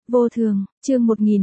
Vô thường, chương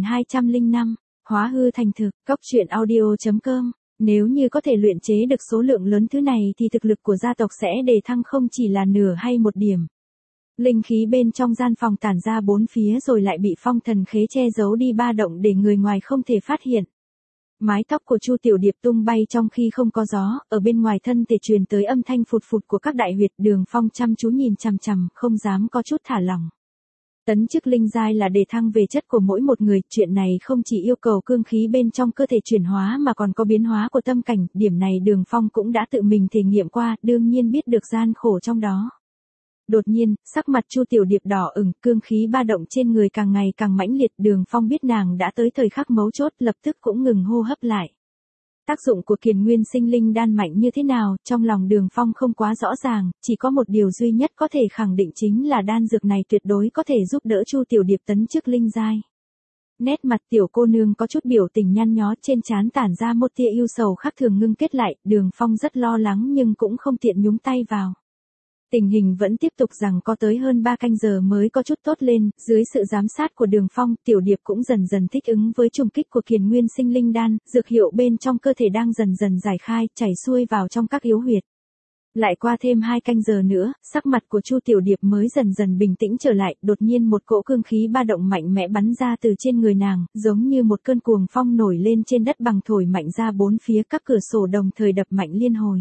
1205, hóa hư thành thực, cóc truyện audio.com. Nếu như có thể luyện chế được số lượng lớn thứ này thì thực lực của gia tộc sẽ đề thăng không chỉ là nửa hay một điểm. Linh khí bên trong gian phòng tản ra bốn phía rồi lại bị phong thần khế che giấu đi ba động để người ngoài không thể phát hiện. Mái tóc của Chu Tiểu Điệp tung bay trong khi không có gió, ở bên ngoài thân thể truyền tới âm thanh phụt phụt của các đại huyệt. Đường Phong chăm chú nhìn chằm chằm, không dám có chút thả lỏng. Tấn chức linh giai là đề thăng về chất của mỗi một người, chuyện này không chỉ yêu cầu cương khí bên trong cơ thể chuyển hóa mà còn có biến hóa của tâm cảnh, điểm này Đường Phong cũng đã tự mình thể nghiệm qua, đương nhiên biết được gian khổ trong đó. Đột nhiên, sắc mặt Chu Tiểu Điệp đỏ ửng, cương khí ba động trên người càng ngày càng mãnh liệt. Đường Phong biết nàng đã tới thời khắc mấu chốt, lập tức cũng ngừng hô hấp lại. Tác dụng của Kiền Nguyên Sinh Linh Đan mạnh như thế nào, trong lòng Đường Phong không quá rõ ràng, chỉ có một điều duy nhất có thể khẳng định chính là đan dược này tuyệt đối có thể giúp đỡ Chu Tiểu Điệp tấn chức linh giai. Nét mặt tiểu cô nương có chút biểu tình nhăn nhó, trên trán tản ra một tia ưu sầu khác thường ngưng kết lại. Đường Phong rất lo lắng nhưng cũng không tiện nhúng tay vào. Tình hình vẫn tiếp tục rằng có tới hơn 3 canh giờ mới có chút tốt lên, dưới sự giám sát của Đường Phong, Tiểu Điệp cũng dần dần thích ứng với trùng kích của Kiền Nguyên Sinh Linh Đan, dược hiệu bên trong cơ thể đang dần dần giải khai, chảy xuôi vào trong các yếu huyệt. Lại qua thêm 2 canh giờ nữa, sắc mặt của Chu Tiểu Điệp mới dần dần bình tĩnh trở lại, đột nhiên một cỗ cương khí ba động mạnh mẽ bắn ra từ trên người nàng, giống như một cơn cuồng phong nổi lên trên đất bằng thổi mạnh ra bốn phía, các cửa sổ đồng thời đập mạnh liên hồi.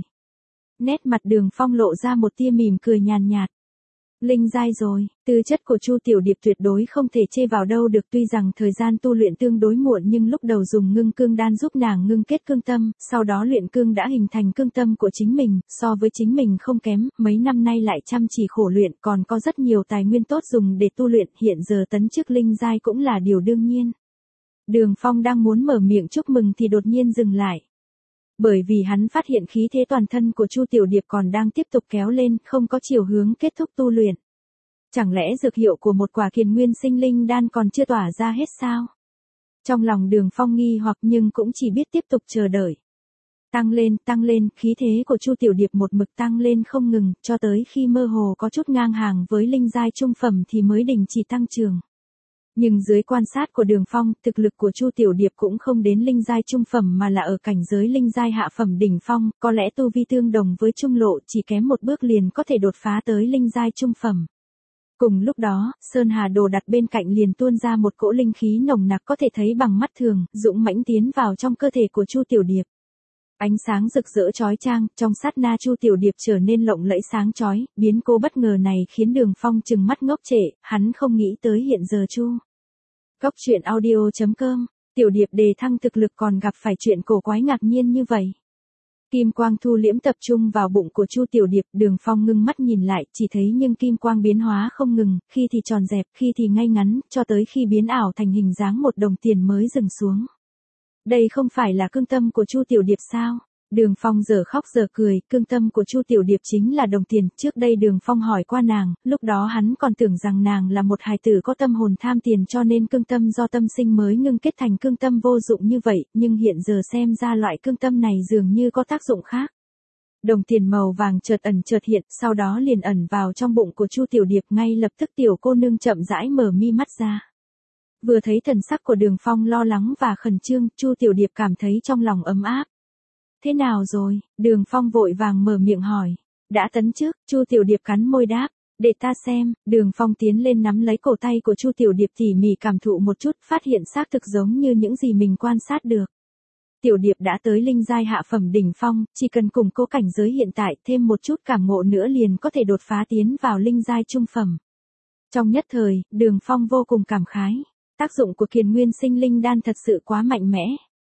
Nét mặt Đường Phong lộ ra một tia mỉm cười nhàn nhạt. Linh giai rồi, tư chất của Chu Tiểu Điệp tuyệt đối không thể chê vào đâu được, tuy rằng thời gian tu luyện tương đối muộn nhưng lúc đầu dùng ngưng cương đan giúp nàng ngưng kết cương tâm, sau đó luyện cương đã hình thành cương tâm của chính mình, so với chính mình không kém, mấy năm nay lại chăm chỉ khổ luyện, còn có rất nhiều tài nguyên tốt dùng để tu luyện, hiện giờ tấn chức linh giai cũng là điều đương nhiên. Đường Phong đang muốn mở miệng chúc mừng thì đột nhiên dừng lại. Bởi vì hắn phát hiện khí thế toàn thân của Chu Tiểu Điệp còn đang tiếp tục kéo lên, không có chiều hướng kết thúc tu luyện. Chẳng lẽ dược hiệu của một quả Kiền Nguyên Sinh Linh Đan còn chưa tỏa ra hết sao? Trong lòng Đường Phong nghi hoặc nhưng cũng chỉ biết tiếp tục chờ đợi. Tăng lên, khí thế của Chu Tiểu Điệp một mực tăng lên không ngừng, cho tới khi mơ hồ có chút ngang hàng với linh giai trung phẩm thì mới đình chỉ tăng trưởng. Nhưng dưới quan sát của Đường Phong, thực lực của Chu Tiểu Điệp cũng không đến linh giai trung phẩm mà là ở cảnh giới linh giai hạ phẩm đỉnh phong, có lẽ tu vi tương đồng với trung lộ, chỉ kém một bước liền có thể đột phá tới linh giai trung phẩm. Cùng lúc đó, Sơn Hà Đồ đặt bên cạnh liền tuôn ra một cỗ linh khí nồng nặc có thể thấy bằng mắt thường, dũng mãnh tiến vào trong cơ thể của Chu Tiểu Điệp. Ánh sáng rực rỡ chói chang, trong sát na Chu Tiểu Điệp trở nên lộng lẫy sáng chói, biến cố bất ngờ này khiến Đường Phong trừng mắt ngốc trệ, hắn không nghĩ tới hiện giờ Chu. Cóc truyện audio.com, Tiểu Điệp đề thăng thực lực còn gặp phải chuyện cổ quái ngạc nhiên như vậy. Kim quang thu liễm tập trung vào bụng của Chu Tiểu Điệp, Đường Phong ngưng mắt nhìn lại, chỉ thấy nhưng kim quang biến hóa không ngừng, khi thì tròn dẹp, khi thì ngay ngắn, cho tới khi biến ảo thành hình dáng một đồng tiền mới dừng xuống. Đây không phải là cương tâm của Chu Tiểu Điệp sao? Đường Phong giờ khóc giờ cười, cương tâm của Chu Tiểu Điệp chính là đồng tiền, trước đây Đường Phong hỏi qua nàng, lúc đó hắn còn tưởng rằng nàng là một hài tử có tâm hồn tham tiền cho nên cương tâm do tâm sinh mới ngưng kết thành cương tâm vô dụng như vậy, nhưng hiện giờ xem ra loại cương tâm này dường như có tác dụng khác. Đồng tiền màu vàng chợt ẩn chợt hiện, sau đó liền ẩn vào trong bụng của Chu Tiểu Điệp, ngay lập tức tiểu cô nương chậm rãi mở mi mắt ra. Vừa thấy thần sắc của Đường Phong lo lắng và khẩn trương, Chu Tiểu Điệp cảm thấy trong lòng ấm áp. Thế nào rồi? Đường Phong vội vàng mở miệng hỏi. Đã tấn chức, Chu Tiểu Điệp cắn môi đáp. Để ta xem. Đường Phong tiến lên nắm lấy cổ tay của Chu Tiểu Điệp tỉ mỉ cảm thụ một chút, phát hiện xác thực giống như những gì mình quan sát được. Tiểu Điệp đã tới linh giai hạ phẩm đỉnh phong, chỉ cần củng cố cảnh giới hiện tại, thêm một chút cảm ngộ nữa liền có thể đột phá tiến vào linh giai trung phẩm. Trong nhất thời, Đường Phong vô cùng cảm khái. Tác dụng của Kiền Nguyên Sinh Linh Đan thật sự quá mạnh mẽ.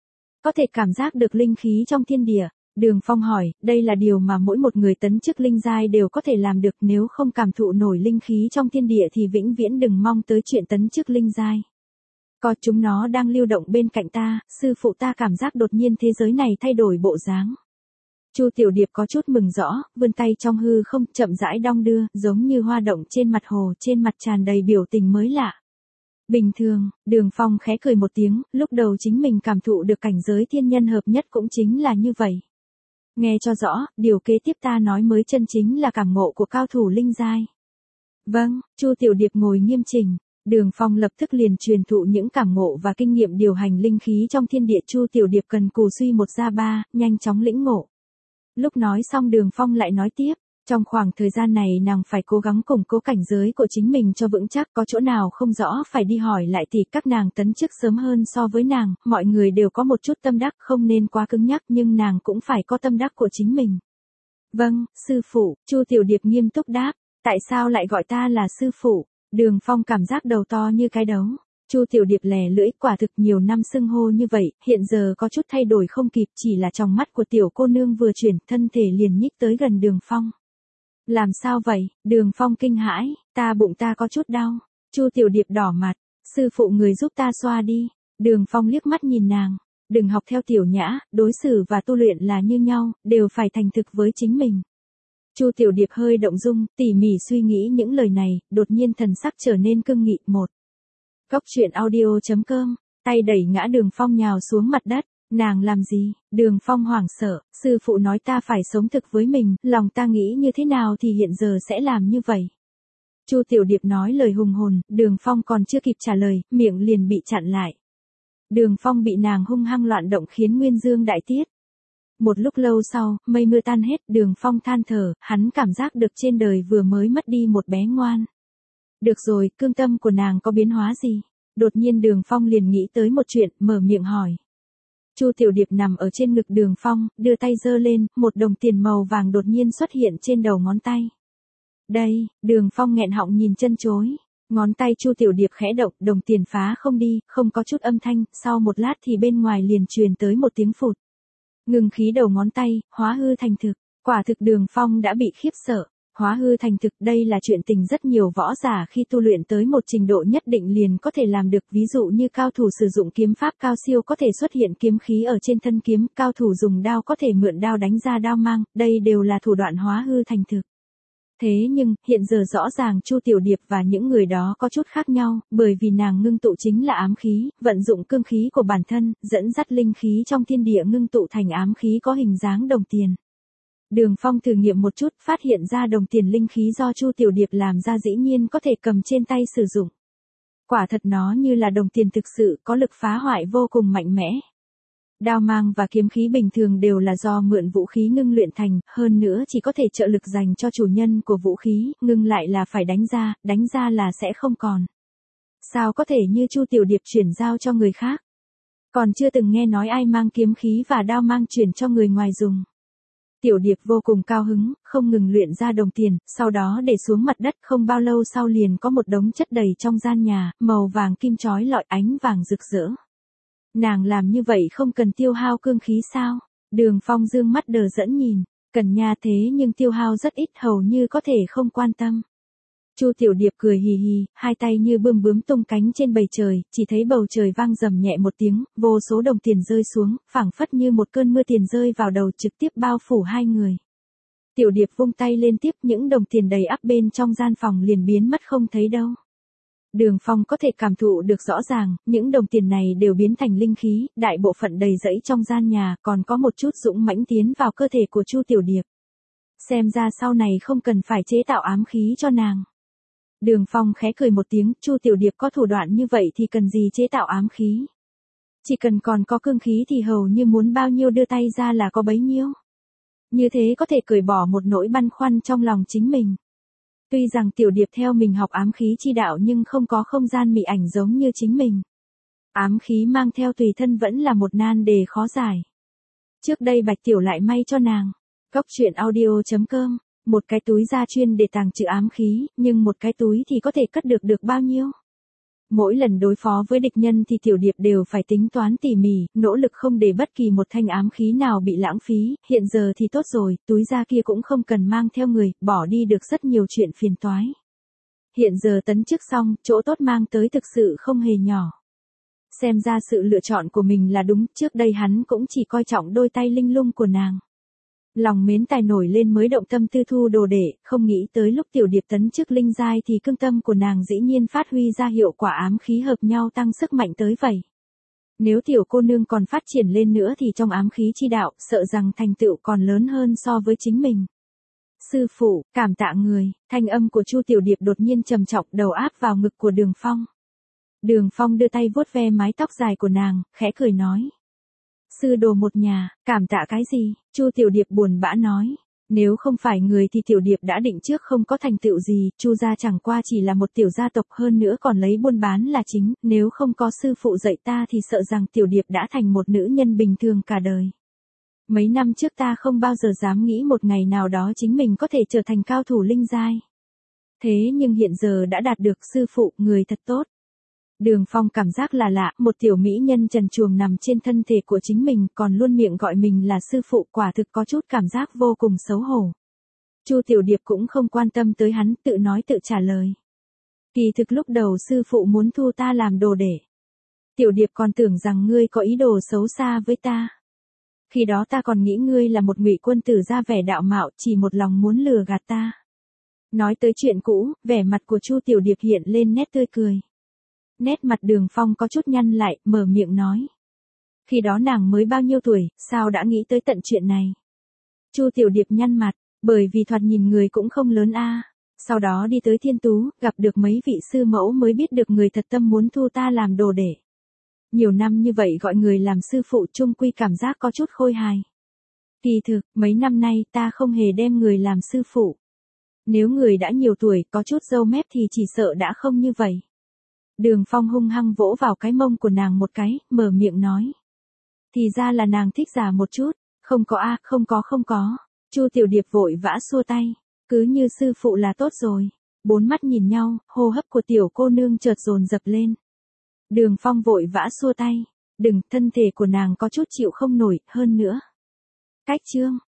Có thể cảm giác được linh khí trong thiên địa. Đường Phong hỏi, đây là điều mà mỗi một người tấn chức linh giai đều có thể làm được, nếu không cảm thụ nổi linh khí trong thiên địa thì vĩnh viễn đừng mong tới chuyện tấn chức linh giai. Có chúng nó đang lưu động bên cạnh ta, sư phụ ta cảm giác đột nhiên thế giới này thay đổi bộ dáng. Chu Tiểu Điệp có chút mừng rõ, vươn tay trong hư không, chậm rãi đong đưa, giống như hoa động trên mặt hồ, trên mặt tràn đầy biểu tình mới lạ. Bình thường, Đường Phong khẽ cười một tiếng, lúc đầu chính mình cảm thụ được cảnh giới thiên nhân hợp nhất cũng chính là như vậy. Nghe cho rõ, điều kế tiếp ta nói mới chân chính là cảm ngộ của cao thủ linh giai. Vâng, Chu Tiểu Điệp ngồi nghiêm chỉnh. Đường Phong lập tức liền truyền thụ những cảm ngộ và kinh nghiệm điều hành linh khí trong thiên địa. Chu Tiểu Điệp cần cù suy một ra ba, nhanh chóng lĩnh ngộ. Lúc nói xong Đường Phong lại nói tiếp, trong khoảng thời gian này nàng phải cố gắng củng cố cảnh giới của chính mình cho vững chắc, có chỗ nào không rõ phải đi hỏi lại thì các nàng tấn chức sớm hơn so với nàng, mọi người đều có một chút tâm đắc, không nên quá cứng nhắc, nhưng nàng cũng phải có tâm đắc của chính mình. Vâng, sư phụ, Chu Tiểu Điệp nghiêm túc đáp, tại sao lại gọi ta là sư phụ? Đường Phong cảm giác đầu to như cái đấu. Chu Tiểu Điệp lè lưỡi, quả thực nhiều năm xưng hô như vậy, hiện giờ có chút thay đổi không kịp, chỉ là trong mắt của tiểu cô nương vừa chuyển, thân thể liền nhích tới gần Đường Phong. Làm sao vậy? Đường Phong kinh hãi, bụng ta có chút đau. Chu Tiểu Điệp đỏ mặt, sư phụ người giúp ta xoa đi. Đường Phong liếc mắt nhìn nàng, đừng học theo Tiểu Nhã, đối xử và tu luyện là như nhau, đều phải thành thực với chính mình. Chu Tiểu Điệp hơi động dung, tỉ mỉ suy nghĩ những lời này, đột nhiên thần sắc trở nên cương nghị. Góc truyện audio.com, tay đẩy ngã Đường Phong nhào xuống mặt đất. Nàng làm gì? Đường Phong hoảng sợ, sư phụ nói ta phải sống thực với mình, lòng ta nghĩ như thế nào thì hiện giờ sẽ làm như vậy. Chu Tiểu Điệp nói lời hùng hồn, Đường Phong còn chưa kịp trả lời, miệng liền bị chặn lại. Đường Phong bị nàng hung hăng loạn động khiến nguyên dương đại tiết. Một lúc lâu sau, mây mưa tan hết, Đường Phong than thở, hắn cảm giác được trên đời vừa mới mất đi một bé ngoan. Được rồi, cương tâm của nàng có biến hóa gì? Đột nhiên Đường Phong liền nghĩ tới một chuyện, mở miệng hỏi. Chu Tiểu Điệp nằm ở trên ngực Đường Phong, đưa tay giơ lên, một đồng tiền màu vàng đột nhiên xuất hiện trên đầu ngón tay. Đây, Đường Phong nghẹn họng nhìn chân chối. Ngón tay Chu Tiểu Điệp khẽ động, đồng tiền phá không đi, không có chút âm thanh, sau một lát thì bên ngoài liền truyền tới một tiếng phụt. Ngừng khí đầu ngón tay, hóa hư thành thực. Quả thực Đường Phong đã bị khiếp sợ. Hóa hư thành thực, đây là chuyện tình rất nhiều võ giả khi tu luyện tới một trình độ nhất định liền có thể làm được, ví dụ như cao thủ sử dụng kiếm pháp cao siêu có thể xuất hiện kiếm khí ở trên thân kiếm, cao thủ dùng đao có thể mượn đao đánh ra đao mang, đây đều là thủ đoạn hóa hư thành thực. Thế nhưng, hiện giờ rõ ràng Chu Tiểu Điệp và những người đó có chút khác nhau, bởi vì nàng ngưng tụ chính là ám khí, vận dụng cương khí của bản thân, dẫn dắt linh khí trong thiên địa ngưng tụ thành ám khí có hình dáng đồng tiền. Đường Phong thử nghiệm một chút, phát hiện ra đồng tiền linh khí do Chu Tiểu Điệp làm ra dĩ nhiên có thể cầm trên tay sử dụng. Quả thật nó như là đồng tiền thực sự, có lực phá hoại vô cùng mạnh mẽ. Đao mang và kiếm khí bình thường đều là do mượn vũ khí ngưng luyện thành, hơn nữa chỉ có thể trợ lực dành cho chủ nhân của vũ khí, ngưng lại là phải đánh ra là sẽ không còn. Sao có thể như Chu Tiểu Điệp chuyển giao cho người khác? Còn chưa từng nghe nói ai mang kiếm khí và đao mang chuyển cho người ngoài dùng. Tiểu Điệp vô cùng cao hứng, không ngừng luyện ra đồng tiền, sau đó để xuống mặt đất, không bao lâu sau liền có một đống chất đầy trong gian nhà, màu vàng kim chói lọi, ánh vàng rực rỡ. Nàng làm như vậy không cần tiêu hao cương khí sao? Đường Phong dương mắt đờ đẫn nhìn, cần nha, thế nhưng tiêu hao rất ít, hầu như có thể không quan tâm. Chu Tiểu Điệp cười hì hì, hai tay như bươm bướm tung cánh trên bầu trời, chỉ thấy bầu trời vang rầm nhẹ một tiếng, vô số đồng tiền rơi xuống, phảng phất như một cơn mưa tiền rơi vào đầu, trực tiếp bao phủ hai người. Tiểu Điệp vung tay lên tiếp, những đồng tiền đầy ắp bên trong gian phòng liền biến mất không thấy đâu. Đường Phong có thể cảm thụ được rõ ràng, những đồng tiền này đều biến thành linh khí, đại bộ phận đầy rẫy trong gian nhà, còn có một chút dũng mãnh tiến vào cơ thể của Chu Tiểu Điệp. Xem ra sau này không cần phải chế tạo ám khí cho nàng. Đường Phong khẽ cười một tiếng, Chu Tiểu Điệp có thủ đoạn như vậy thì cần gì chế tạo ám khí. Chỉ cần còn có cương khí thì hầu như muốn bao nhiêu đưa tay ra là có bấy nhiêu. Như thế có thể cởi bỏ một nỗi băn khoăn trong lòng chính mình. Tuy rằng Tiểu Điệp theo mình học ám khí chi đạo nhưng không có không gian mị ảnh giống như chính mình. Ám khí mang theo tùy thân vẫn là một nan đề khó giải. Trước đây Bạch Tiểu lại may cho nàng. Góc truyện audio.com, một cái túi da chuyên để tàng trữ ám khí, nhưng một cái túi thì có thể cất được bao nhiêu? Mỗi lần đối phó với địch nhân thì Tiểu Điệp đều phải tính toán tỉ mỉ, nỗ lực không để bất kỳ một thanh ám khí nào bị lãng phí, hiện giờ thì tốt rồi, túi da kia cũng không cần mang theo người, bỏ đi được rất nhiều chuyện phiền toái. Hiện giờ tấn chức xong, chỗ tốt mang tới thực sự không hề nhỏ. Xem ra sự lựa chọn của mình là đúng, trước đây hắn cũng chỉ coi trọng đôi tay linh lung của nàng. Lòng mến tài nổi lên mới động tâm tư thu đồ đệ, không nghĩ tới lúc Tiểu Điệp tấn chức linh giai thì cương tâm của nàng dĩ nhiên phát huy ra hiệu quả ám khí hợp nhau tăng sức mạnh tới vậy. Nếu tiểu cô nương còn phát triển lên nữa thì trong ám khí chi đạo, sợ rằng thành tựu còn lớn hơn so với chính mình. Sư phụ, cảm tạ người, thanh âm của Chu Tiểu Điệp đột nhiên trầm trọng, đầu áp vào ngực của Đường Phong. Đường Phong đưa tay vuốt ve mái tóc dài của nàng, khẽ cười nói. Sư đồ một nhà, cảm tạ cái gì? Chu Tiểu Điệp buồn bã nói. Nếu không phải người thì Tiểu Điệp đã định trước không có thành tựu gì, Chu gia chẳng qua chỉ là một tiểu gia tộc, hơn nữa còn lấy buôn bán là chính, nếu không có sư phụ dạy ta thì sợ rằng Tiểu Điệp đã thành một nữ nhân bình thường cả đời. Mấy năm trước ta không bao giờ dám nghĩ một ngày nào đó chính mình có thể trở thành cao thủ linh giai. Thế nhưng hiện giờ đã đạt được, sư phụ, người thật tốt. Đường Phong cảm giác là lạ, một tiểu mỹ nhân trần truồng nằm trên thân thể của chính mình, còn luôn miệng gọi mình là sư phụ, quả thực có chút cảm giác vô cùng xấu hổ. Chu Tiểu Điệp cũng không quan tâm tới hắn, tự nói tự trả lời. Kỳ thực lúc đầu sư phụ muốn thu ta làm đồ đệ. Tiểu Điệp còn tưởng rằng ngươi có ý đồ xấu xa với ta. Khi đó ta còn nghĩ ngươi là một ngụy quân tử ra vẻ đạo mạo, chỉ một lòng muốn lừa gạt ta. Nói tới chuyện cũ, vẻ mặt của Chu Tiểu Điệp hiện lên nét tươi cười. Nét mặt Đường Phong có chút nhăn lại, mở miệng nói. Khi đó nàng mới bao nhiêu tuổi, sao đã nghĩ tới tận chuyện này? Chu Tiểu Điệp nhăn mặt, bởi vì thoạt nhìn người cũng không lớn a. Sau đó đi tới Thiên Tú, gặp được mấy vị sư mẫu mới biết được người thật tâm muốn thu ta làm đồ đệ. Nhiều năm như vậy gọi người làm sư phụ, chung quy cảm giác có chút khôi hài. Kỳ thực, mấy năm nay ta không hề đem người làm sư phụ. Nếu người đã nhiều tuổi, có chút râu mép thì chỉ sợ đã không như vậy. Đường Phong hung hăng vỗ vào cái mông của nàng một cái, mở miệng nói. Thì ra là nàng thích giả một chút, không có a, không có. Chu Tiểu Điệp vội vã xua tay, cứ như sư phụ là tốt rồi. Bốn mắt nhìn nhau, hô hấp của tiểu cô nương chợt dồn dập lên. Đường Phong vội vã xua tay, đừng, thân thể của nàng có chút chịu không nổi, hơn nữa. Cách chương.